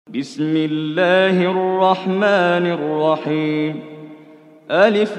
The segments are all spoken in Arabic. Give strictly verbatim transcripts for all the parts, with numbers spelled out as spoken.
بسم الله الرحمن الرحيم. ألف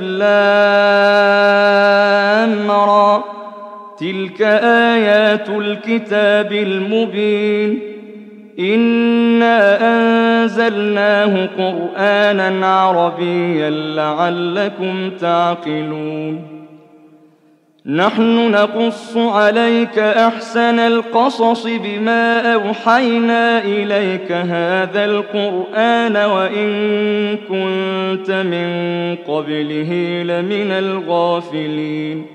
لام را، تلك آيات الكتاب المبين. إنا أنزلناه قرآنا عربيا لعلكم تعقلون. نحن نقص عليك أحسن القصص بما أوحينا إليك هذا القرآن وإن كنت من قبله لمن الغافلين.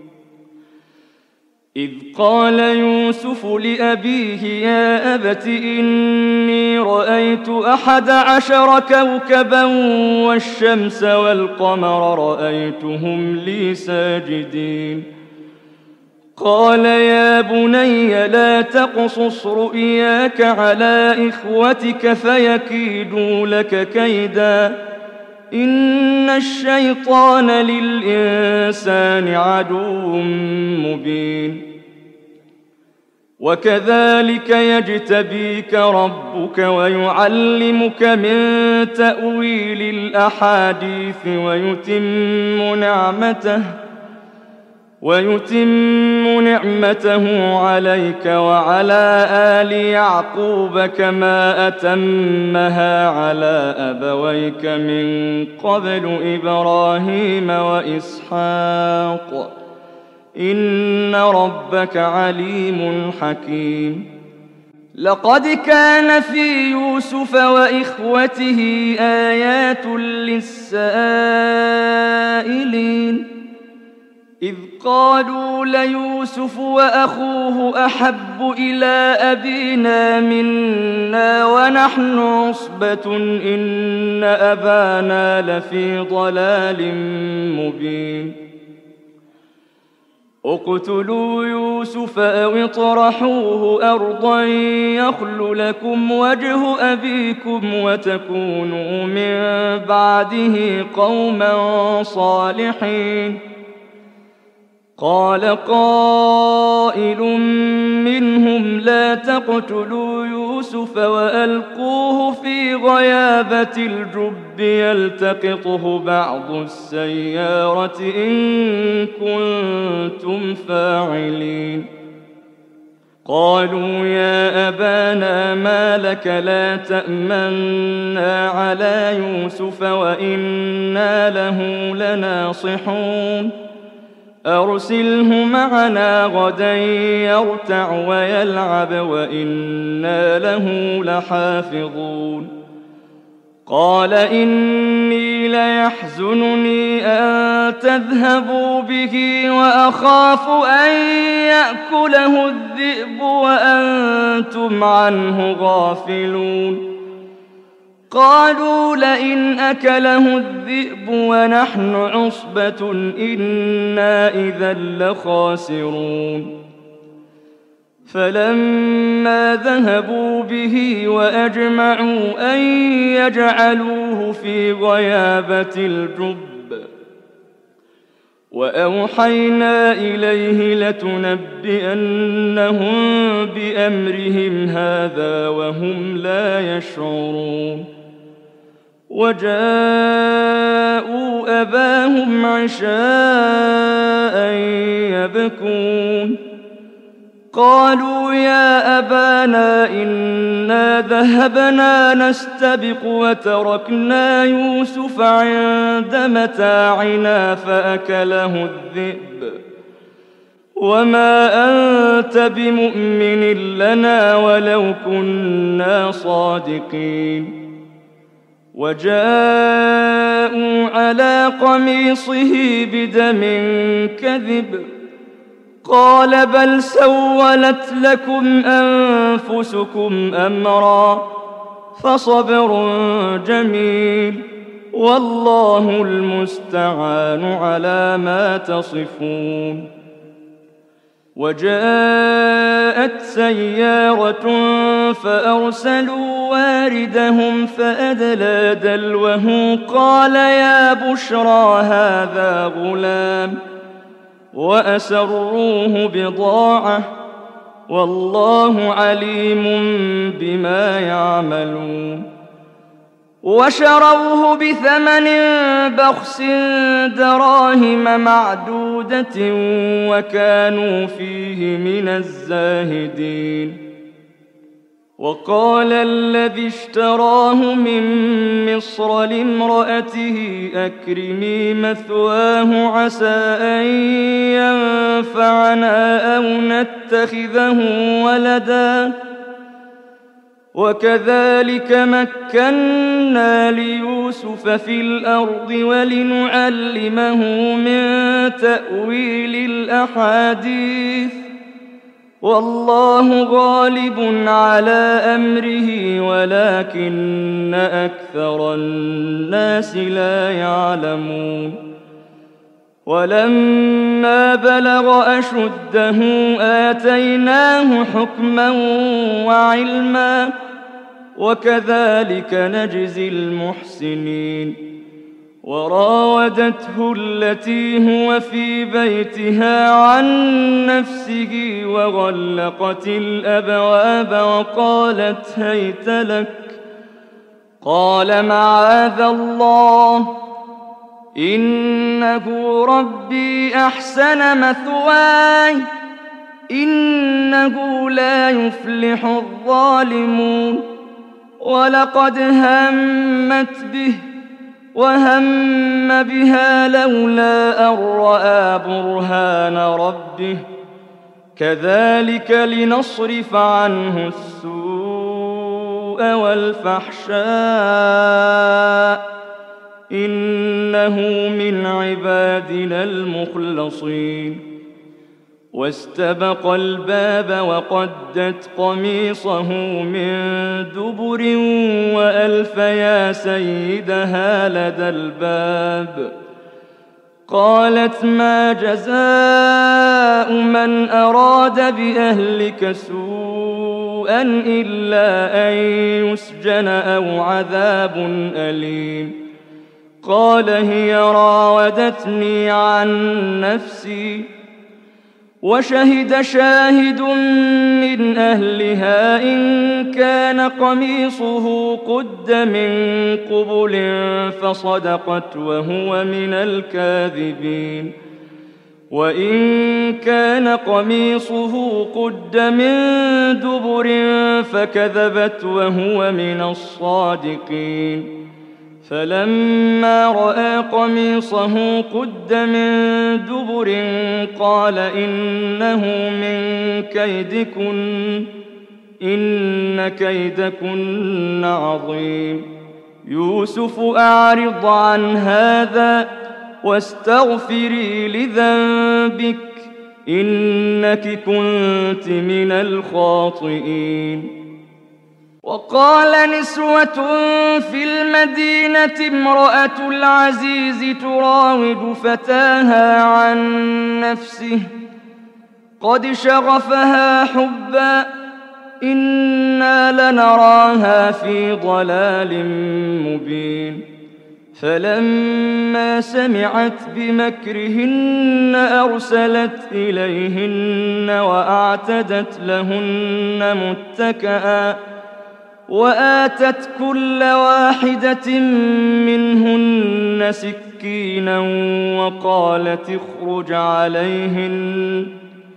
إذ قال يوسف لأبيه يا أبت إني رأيت أحد عشر كوكبا والشمس والقمر رأيتهم لي ساجدين. قال يا بني لا تقصص رؤياك على إخوتك فيكيدوا لك كيدا إن الشيطان للإنسان عدو مبين. وكذلك يجتبيك ربك ويعلمك من تأويل الأحاديث ويتم نعمته ويتم نعمته عليك وعلى آل يعقوب كما أتمها على أبويك من قبل إبراهيم وإسحاق إن ربك عليم حكيم. لقد كان في يوسف وإخوته آيات للسائلين إذ قالوا ليوسف وأخوه أحب إلى أبينا منا ونحن عصبة إن أبانا لفي ضلال مبين. اقتلوا يوسف أو اطرحوه أرضا يخل لكم وجه أبيكم وتكونوا من بعده قوما صالحين. قال قائل منهم لا تقتلوا يوسف وألقوه في غيابة الجب يلتقطه بعض السيارة إن كنتم فاعلين. قالوا يا أبانا ما لك لا تأمنا على يوسف وإنا له لناصحون. أرسله معنا غدا يرتع ويلعب وإنا له لحافظون. قال إني ليحزنني أن تذهبوا به وأخاف أن يأكله الذئب وأنتم عنه غافلون. قالوا لئن أكله الذئب ونحن عصبة إنا إذا لخاسرون. فلما ذهبوا به وأجمعوا أن يجعلوه في غيابة الجب وأوحينا إليه لتنبئنهم بأمرهم هذا وهم لا يشعرون. وجاءوا أباهم عشاء يبكون. قالوا يا أبانا إنا ذهبنا نستبق وتركنا يوسف عند متاعنا فأكله الذئب وما أنت بمؤمن لنا ولو كنا صادقين. وجاءوا على قميصه بدم كذب قال بل سولت لكم أنفسكم أمرا فصبر جميل والله المستعان على ما تصفون. وجاءت سيارة فأرسلوا واردهم فأدلى دلوه قال يا بشرى هذا غلام وأسروه بضاعة والله عليم بما يعملون. وشروه بثمن بخس دراهم معدودة وكانوا فيه من الزاهدين. وقال الذي اشتراه من مصر لامرأته أكرمي مثواه عسى أن ينفعنا أو نتخذه ولدا وكذلك مكنا ليوسف في الأرض ولنعلمه من تأويل الأحاديث والله غالب على أمره ولكن أكثر الناس لا يعلمون. ولما بلغ أشده آتيناه حكما وعلما وكذلك نجزي المحسنين. وراودته التي هو في بيتها عن نفسه وغلقت الأبواب وقالت هيت لك قال معاذ الله إنه ربي أحسن مثواي إنه لا يفلح الظالمون. ولقد همت به وهم بها لولا أن رأى برهان ربه كذلك لنصرف عنه السوء والفحشاء إنه من عبادنا المخلصين. واستبق الباب وقدت قميصه من دبر وألف يا سيدها لدى الباب. قالت ما جزاء من أراد بأهلك سوءا إلا أن يسجن أو عذاب أليم. قال هي راودتني عن نفسي وشهد شاهد من أهلها إن كان قميصه قد من قبل فصدقت وهو من الكاذبين. وإن كان قميصه قد من دبر فكذبت وهو من الصادقين. فلما رأى قميصه قد من دبر قال إنه من كيدكن إن كيدكن عظيم. يوسف أعرض عن هذا واستغفري لذنبك إنك كنت من الخاطئين. وقال نسوة في المدينة امرأة العزيز تراود فتاها عن نفسه قد شغفها حبا إنا لنراها في ضلال مبين. فلما سمعت بمكرهن أرسلت إليهن وأعتدت لهن متكئا وآتت كل واحدة منهن سكينا وقالت اخرج عليهن.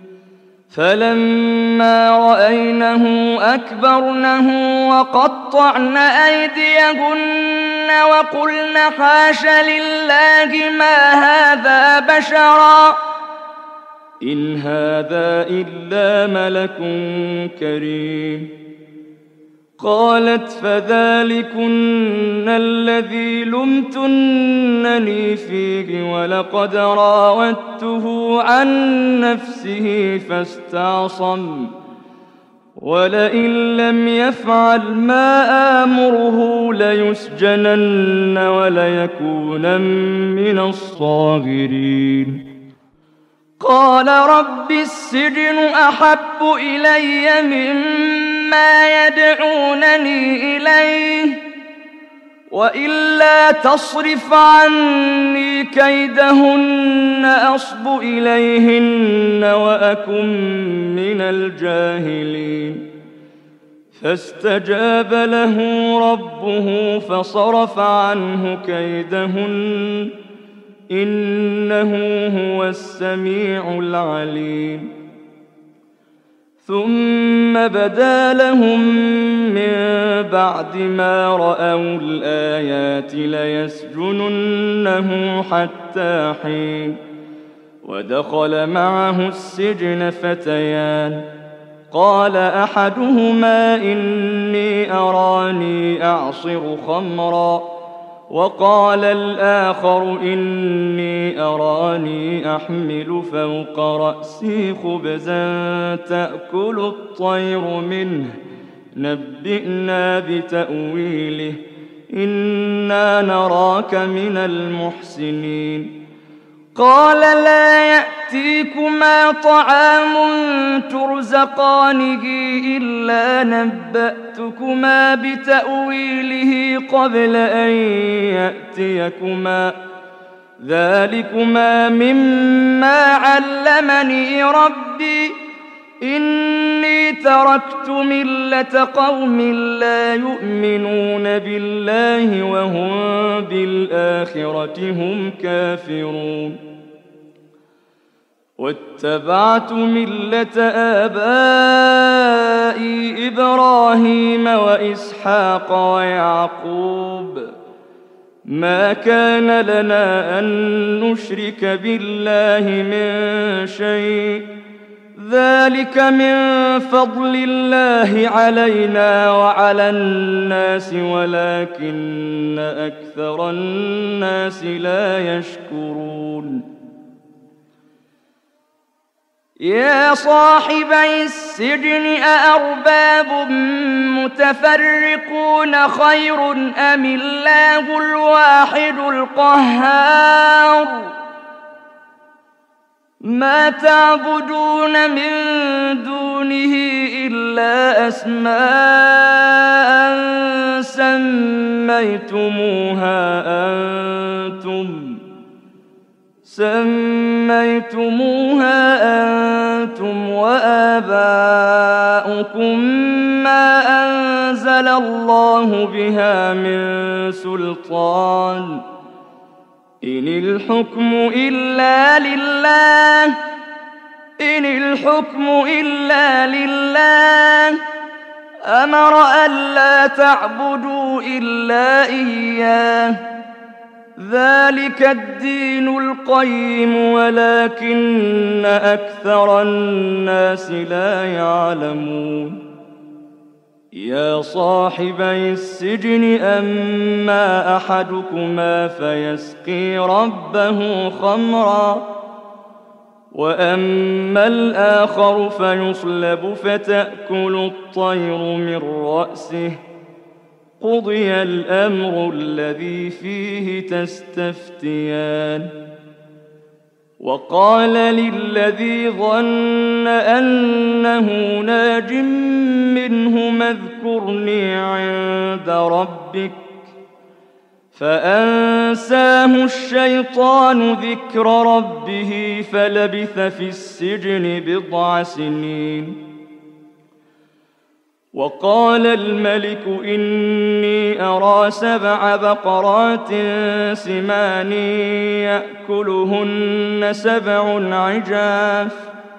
فلما رأينه أكبرنه وقطعن أيديهن وقلن حاش لله ما هذا بشرا إن هذا إلا ملك كريم. قالت فذلكن الذي لمتنني فيه ولقد راودته عن نفسه فاستعصم ولئن لم يفعل ما آمره ليسجنن وليكونن من الصاغرين. قال رب السجن أحب إلي مما يدعونني إليه وإلا تصرف عني كيدهن أصب إليهن وأكن من الجاهلين فاستجاب له ربه فصرف عنه كيدهن إنه هو السميع العليم ثم بدا لهم من بعد ما رأوا الآيات ليسجننه حتى حين ودخل معه السجن فتيان قال أحدهما إني أراني أعصر خمرا وقال الآخر إني أراني أحمل فوق رأسي خبزا تأكل الطير منه نبئنا بتأويله إنا نراك من المحسنين قال لا يأتيكما طعام ترزقانه إلا نبأتكما بتأويله قبل أن يأتيكما ذلكما مما علمني ربي إني تركت ملة قوم لا يؤمنون بالله وهم بالآخرة هم كافرون واتبعت ملة آبائي إبراهيم وإسحاق ويعقوب ما كان لنا أن نشرك بالله من شيء ذلك من فضل الله علينا وعلى الناس ولكن أكثر الناس لا يشكرون يا صاحبي السجن أأرباب متفرقون خير أم الله الواحد القهار ما تعبدون من دونه إلا أسماء سميتموها أنتم سميتموها أنتم وآباؤكم ما أنزل الله بها من سلطان إن الحكم إلا لله إن الحكم إلا لله أمر ألا تعبدوا إلا إياه ذلك الدين القيم ولكن أكثر الناس لا يعلمون يا صاحبي السجن أما أحدكما فيسقي ربه خمرا وأما الآخر فيصلب فتأكل الطير من رأسه قضي الأمر الذي فيه تستفتيان وقال للذي ظن أنه ناج منه اذكرني عند ربك فأنساه الشيطان ذكر ربه فلبث في السجن بضع سنين وقال الملك إني أرى سبع بقرات سمان يأكلهن سبع عجاف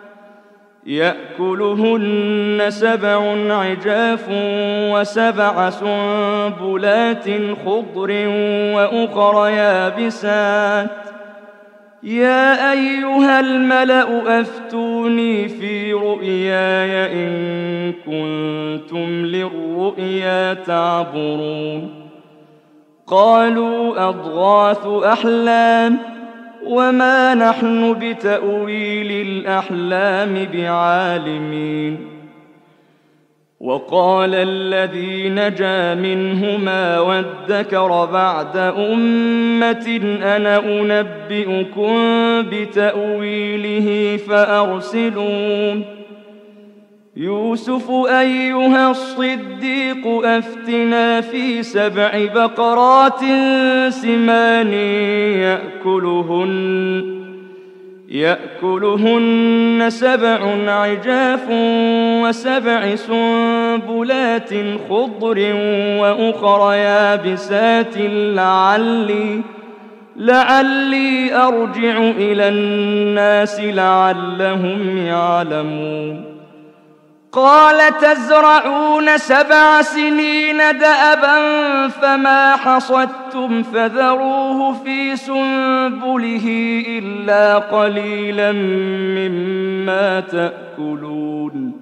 يأكلهن سبع عجاف وسبع سنبلات خضر وأخر يابسات يا أيها الملأ أفتوني في رؤياي إن كنتم للرؤيا تعبرون قالوا أضغاث أحلام وما نحن بتأويل الأحلام بعالمين وقال الذي نجا منهما وادكر بعد أمة أنا أنبئكم بتأويله فأرسلون يوسف أيها الصديق أفتنا في سبع بقرات سمان يأكلهن يأكلهن سبع عجاف وسبع سنبلات خضر وأخر يابسات لعلي لعلي أرجع إلى الناس لعلهم يعلمون قال تزرعون سبع سنين دأبا فما حصدتم فذروه في سنبله إلا قليلا مما تأكلون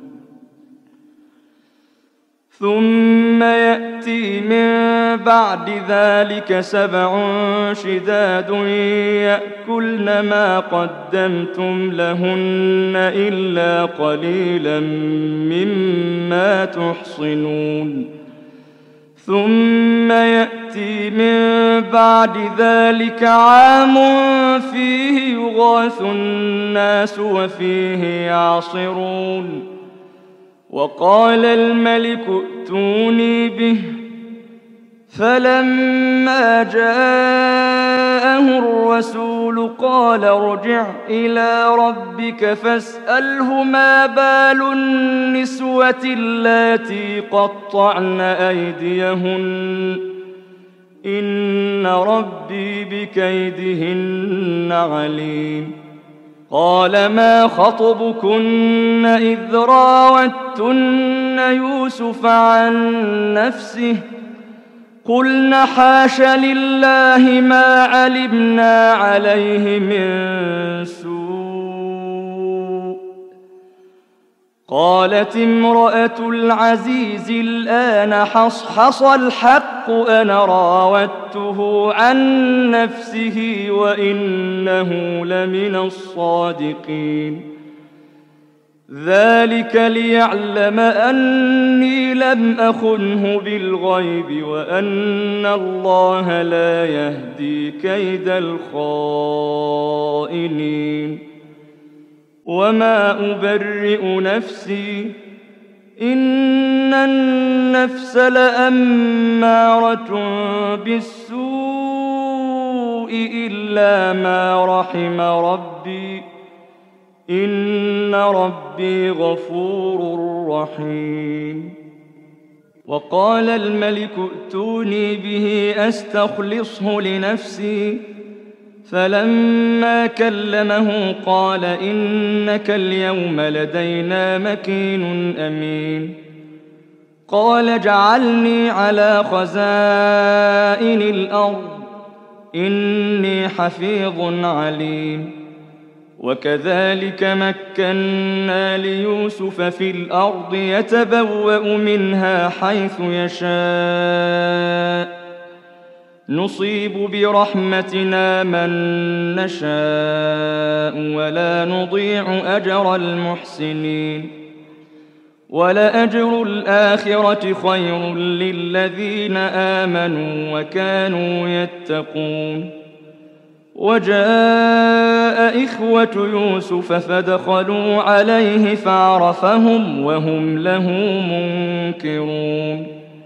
ثم يأتي من بعد ذلك سبع شداد يأكلن ما قدمتم لهن إلا قليلا مما تحصنون ثم يأتي من بعد ذلك عام فيه يغاث الناس وفيه يعصرون وقال الملك ائتوني به فلما جاءه الرسول قال ارجع إلى ربك فاسأله ما بال النسوة اللاتي قطعن أيديهن إن ربي بكيدهن عليم قال ما خطبكن إذ راوتن يوسف عن نفسه قلن حاش لله ما علمنا عليه من سوء قالت امرأة العزيز الآن حصحص الحق أنا راودته عن نفسه وإنه لمن الصادقين ذلك ليعلم أني لم أخنه بالغيب وأن الله لا يهدي كيد الخائنين وما أبرئ نفسي إن النفس لأمارة بالسوء إلا ما رحم ربي إن ربي غفور رحيم وقال الملك ائتوني به أستخلصه لنفسي فلما كلمه قال إنك اليوم لدينا مكين أمين قال اجعلني على خزائن الأرض إني حفيظ عليم وكذلك مكنا ليوسف في الأرض يتبوأ منها حيث يشاء نصيب برحمتنا من نشاء ولا نضيع أجر المحسنين ولأجر الآخرة خير للذين آمنوا وكانوا يتقون وجاء إخوة يوسف فدخلوا عليه فعرفهم وهم له منكرون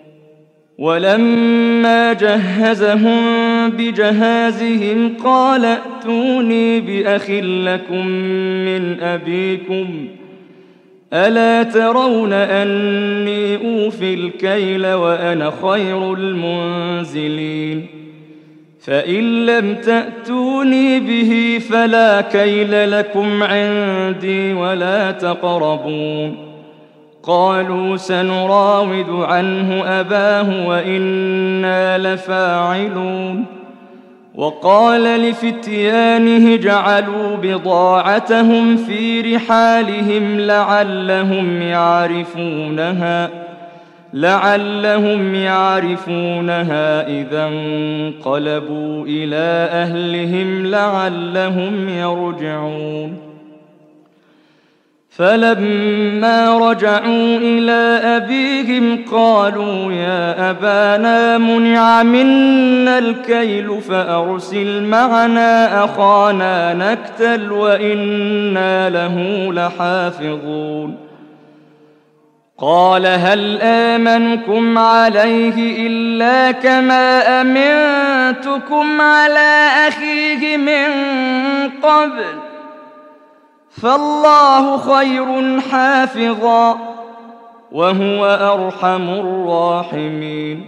ولما جهزهم بجهازهم قال ائتوني بأخ لكم من أبيكم ألا ترون أني أوفي الكيل وأنا خير المنزلين فإن لم تأتوني به فلا كيل لكم عندي ولا تقربون قالوا سنراود عنه أباه وإنا لفاعلون وقال لفتيانه جعلوا بضاعتهم في رحالهم لعلهم يعرفونها لعلهم يعرفونها إذا انقلبوا إلى أهلهم لعلهم يرجعون فلما رجعوا إلى أبيهم قالوا يا أبانا منع منا الكيل فأرسل معنا أخانا نكتل وإنا له لحافظون قال هل آمنكم عليه إلا كما أمنتكم على أخيه من قبل فالله خير حافظا وهو أرحم الراحمين.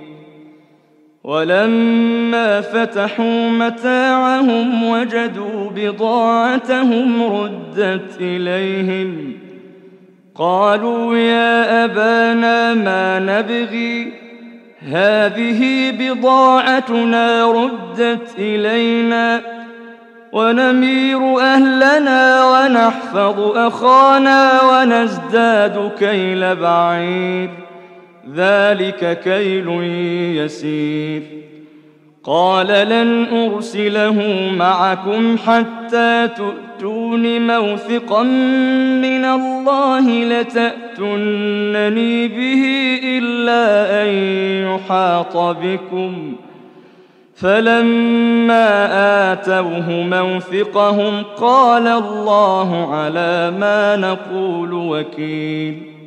ولما فتحوا متاعهم وجدوا بضاعتهم ردت إليهم قالوا يا أبانا ما نبغي هذه بضاعتنا ردت إلينا ونمير أهلنا ونحفظ أخانا ونزداد كيل بعير ذلك كيل يسير. قال لن أرسله معكم حتى تؤتون موثقا من الله لتأتونني به إلا أن يحاط بكم فلما آتوه موثقهم قال الله على ما نقول وكيل.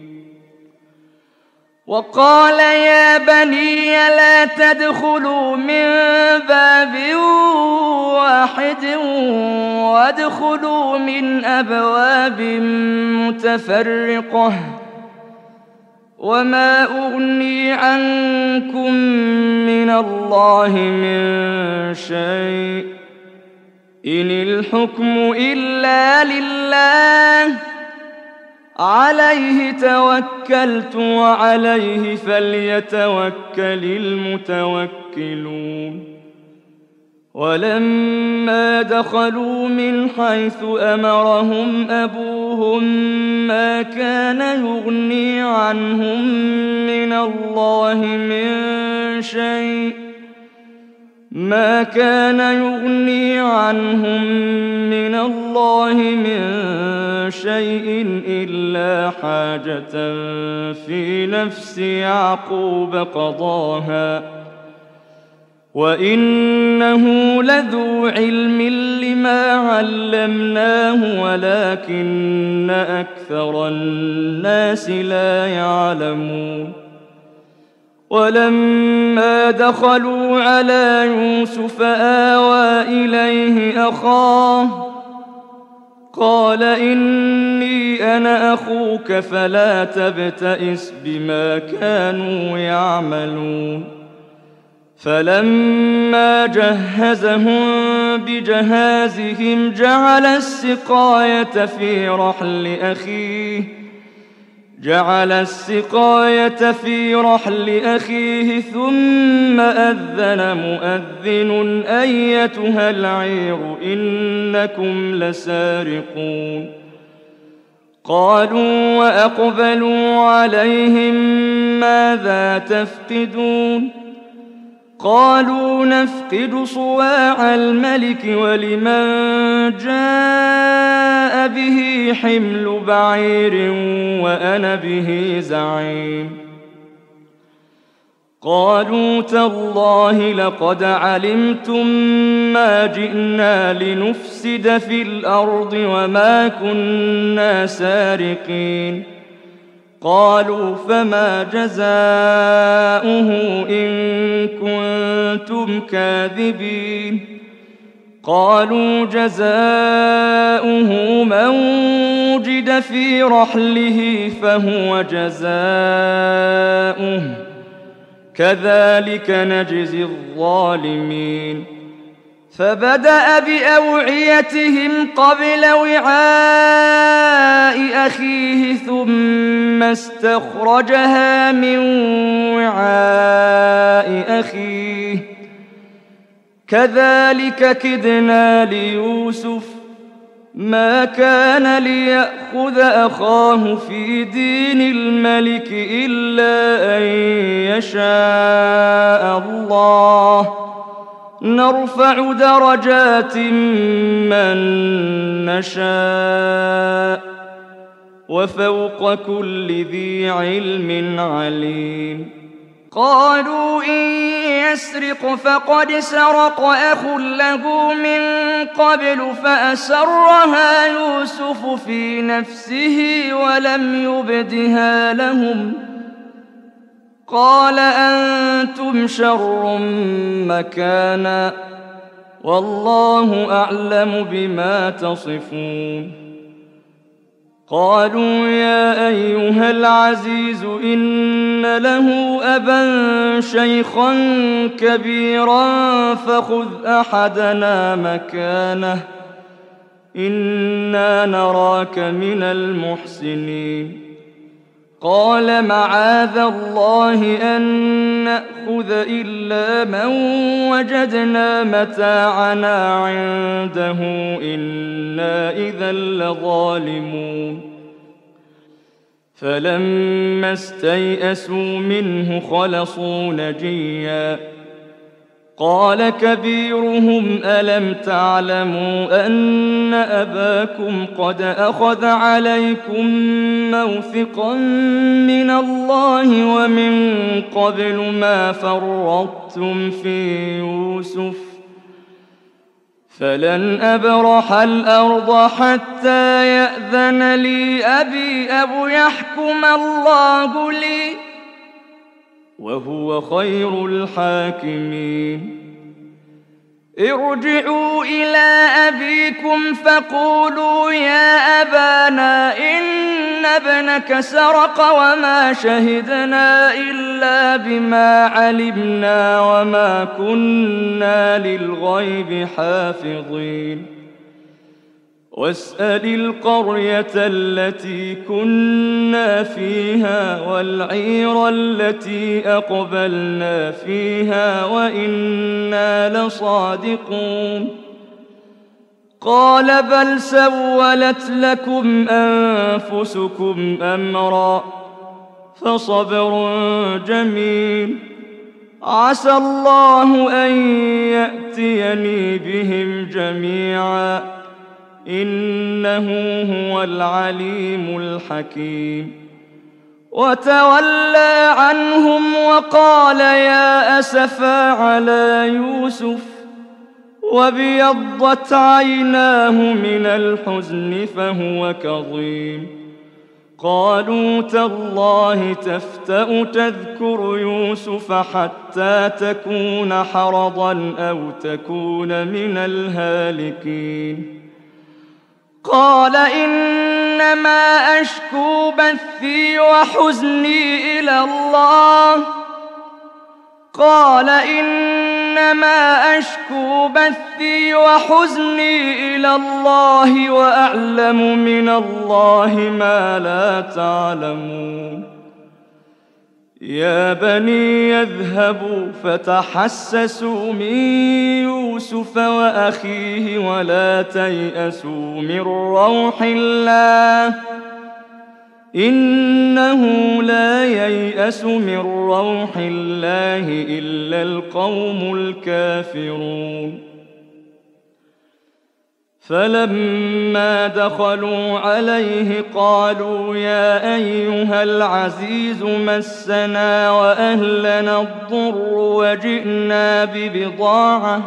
وقال يا بني لا تدخلوا من باب واحد وادخلوا من أبواب متفرقة وما أغني عنكم من الله من شيء إن الحكم إلا لله عليه توكلت وعليه فليتوكل المتوكلون. ولما دخلوا من حيث أمرهم أبوهم ما كان يغني عنهم من الله من شيء ما كان يغني عنهم من الله من شيء إلا حاجة في نفس يعقوب قضاها وإنه لذو علم لما علمناه ولكن أكثر الناس لا يعلمون. ولما دخلوا على يوسف آوى إليه أخاه قال إني أنا أخوك فلا تبتئس بما كانوا يعملون. فلما جهزهم بجهازهم جعل السقاية في رحل أخيه جعل السقاية في رحل أخيه ثم أذن مؤذن أيتها العير إنكم لسارقون. قالوا وأقبلوا عليهم ماذا تفقدون قالوا نفقد صواع الملك ولمن جاء به حمل بعير وأنا به زعيم. قالوا تالله لقد علمتم ما جئنا لنفسد في الأرض وما كنا سارقين. قالوا فما جزاؤه إن كنتم كاذبين قالوا جزاؤه من وجد في رحله فهو جزاؤه كذلك نجزي الظالمين. فبدأ بأوعيتهم قبل وعاء أخيه ثم استخرجها من وعاء أخيه كذلك كدنا ليوسف ما كان ليأخذ أخاه في دين الملك إلا أن يشاء الله نرفع درجات من نشاء وفوق كل ذي علم عليم. قالوا إن يسرق فقد سرق أخ له من قبل فأسرها يوسف في نفسه ولم يبدها لهم قال أنتم شر مكانا والله أعلم بما تصفون قالوا يا أيها العزيز إن له أبا شيخا كبيرا فخذ أحدنا مكانه إنا نراك من المحسنين قال معاذ الله أن نأخذ إلا من وجدنا متاعنا عنده إنا إذا لظالمون فلما استيئسوا منه خلصوا نجيا قال كبيرهم ألم تعلموا أن أباكم قد أخذ عليكم موثقا من الله ومن قبل ما فرطتم في يوسف فلن أبرح الأرض حتى يأذن لي أبي أو يحكم الله لي وهو خير الحاكمين ارجعوا إلى أبيكم فقولوا يا أبانا إن ابنك سرق وما شهدنا إلا بما علمنا وما كنا للغيب حافظين واسأل القرية التي كنا فيها والعير التي أقبلنا فيها وإنا لصادقون قال بل سولت لكم أنفسكم أمرا فصبر جميل عسى الله أن يأتيني بهم جميعا إنه هو العليم الحكيم وتولى عنهم وقال يا أسفا على يوسف وابيضت عيناه من الحزن فهو كظيم قالوا تالله تفتأ تذكر يوسف حتى تكون حرضا أو تكون من الهالكين قال إنما أشكو بثي وحزني إلى الله قال إنما أشكو بثي وحزني إلى الله وأعلم من الله ما لا تعلمون يا بني يذهبوا فتحسسوا من يوسف وأخيه ولا تيأسوا من روح الله إنه لا ييأس من روح الله إلا القوم الكافرون فلما دخلوا عليه قالوا يا أيها العزيز مسنا وأهلنا الضر وجئنا ببضاعة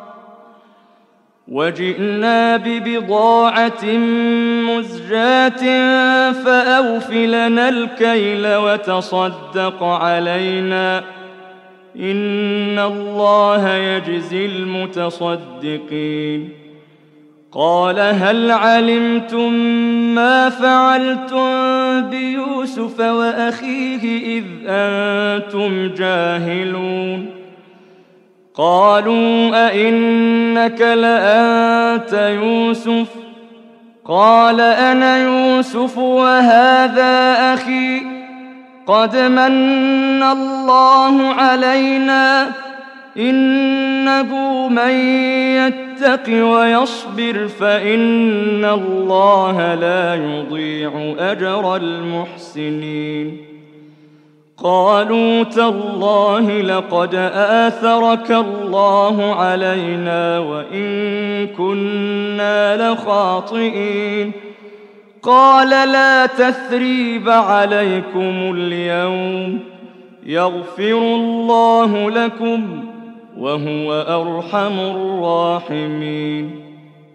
وجئنا ببضاعة مزجاة فأوف لنا الكيل وتصدق علينا إن الله يجزي المتصدقين قال هل علمتم ما فعلتم بيوسف وأخيه إذ أنتم جاهلون قالوا أئنك لأنت يوسف قال أنا يوسف وهذا أخي قد من الله علينا إنه من يتق ويصبر فإن الله لا يضيع أجر المحسنين قالوا تالله لقد آثرك الله علينا وإن كنا لخاطئين قال لا تثريب عليكم اليوم يغفر الله لكم وهو أرحم الراحمين.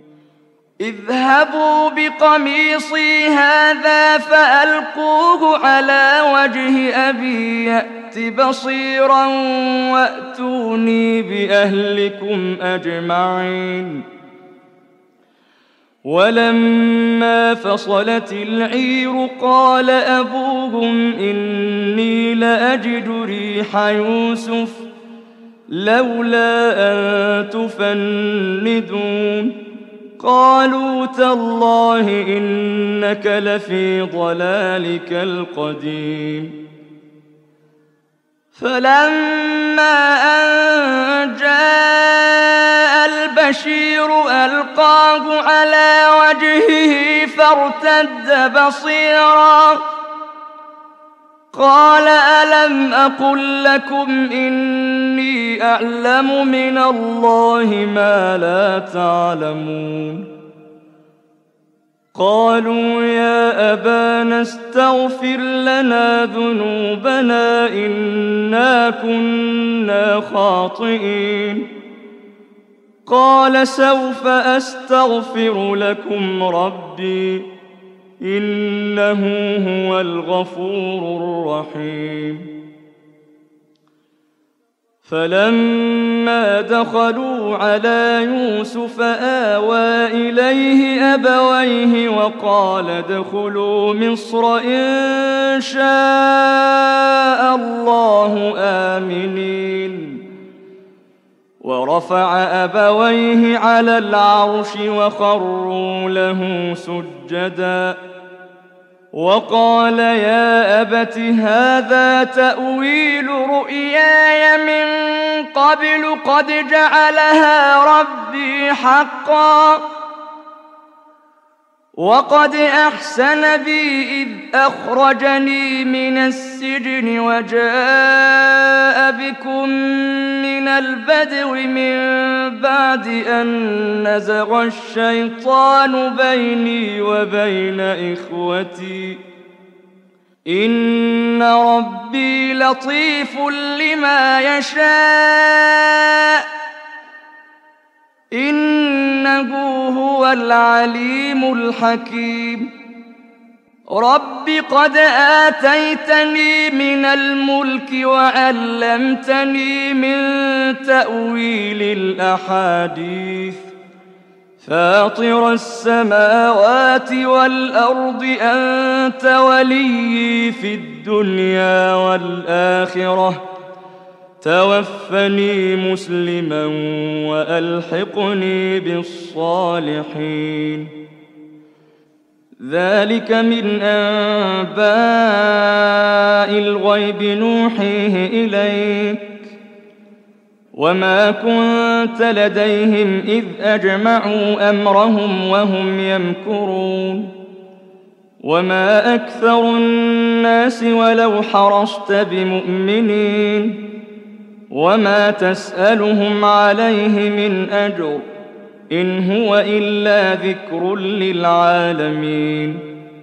اذهبوا بقميصي هذا فألقوه على وجه أبي يأت بصيرا وأتوني بأهلكم أجمعين. ولما فصلت العير قال أبوهم إني لأجد ريح يوسف لولا أن تفندون. قالوا تالله إنك لفي ضلالك القديم. فلما أن جاء البشير ألقاه على وجهه فارتد بصيرا قال ألم أقل لكم إني أعلم من الله ما لا تعلمون. قالوا يا أبانا استغفر لنا ذنوبنا إنا كنا خاطئين. قال سوف أستغفر لكم ربي إنه هو الغفور الرحيم. فلما دخلوا على يوسف آوى إليه أبويه وقال ادخلوا مصر إن شاء الله آمنين. ورفع أبويه على العرش وخروا له سجدا وقال يا أبت هذا تأويل رؤياي من قبل قد جعلها ربي حقا وقد أحسن بي إذ أخرجني من السجن وجاء بكم من البدو من بعد أن نزغ الشيطان بيني وبين إخوتي إن ربي لطيف لما يشاء إنه هو العليم الحكيم. رب قد آتيتني من الملك وعلمتني من تأويل الأحاديث فاطر السماوات والأرض أنت وليي في الدنيا والآخرة توفني مسلما وألحقني بالصالحين. ذلك من أنباء الغيب نوحيه إليك وما كنت لديهم إذ أجمعوا أمرهم وهم يمكرون. وما أكثر الناس ولو حرصت بمؤمنين وما تسألهم عليه من أجر إن هو إلا ذكر للعالمين.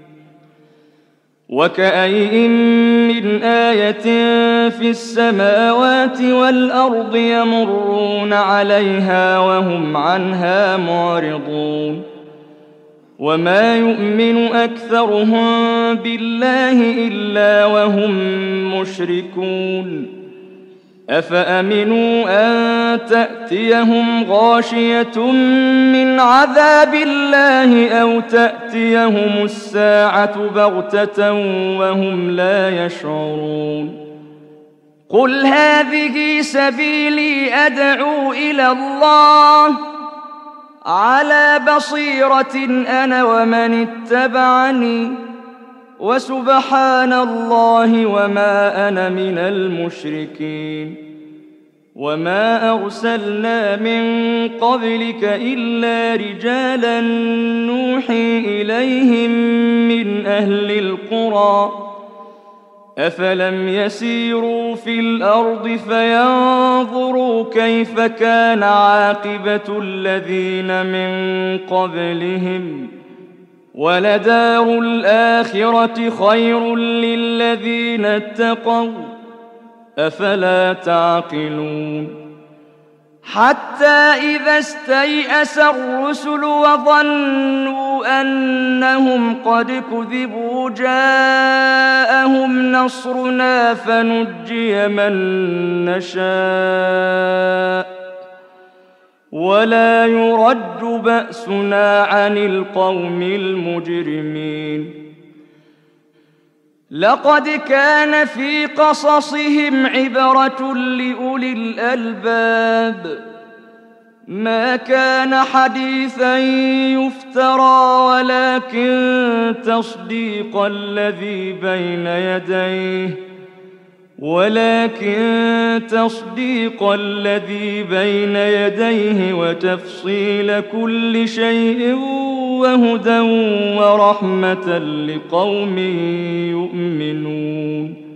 وكأين من آية في السماوات والأرض يمرون عليها وهم عنها معرضون. وما يؤمن أكثرهم بالله إلا وهم مشركون. أفأمنوا أن تأتيهم غاشية من عذاب الله أو تأتيهم الساعة بغتة وهم لا يشعرون. قل هذه سبيلي أدعو إلى الله على بصيرة أنا ومن اتبعني وسبحان الله وما أنا من المشركين. وما أرسلنا من قبلك إلا رجالا نوحي إليهم من أهل القرى أفلم يسيروا في الأرض فينظروا كيف كان عاقبة الذين من قبلهم ولدار الآخرة خير للذين اتقوا أفلا تعقلون حتى إذا استيأس الرسل وظنوا أنهم قد كذبوا جاءهم نصرنا فنجي من نشاء ولا يرد بأسنا عن القوم المجرمين لقد كان في قصصهم عبرة لأولي الألباب ما كان حديثا يفترى ولكن تصديق الذي بين يديه ولكن تصديق الذي بين يديه وتفصيل كل شيء وهدى ورحمة لقوم يؤمنون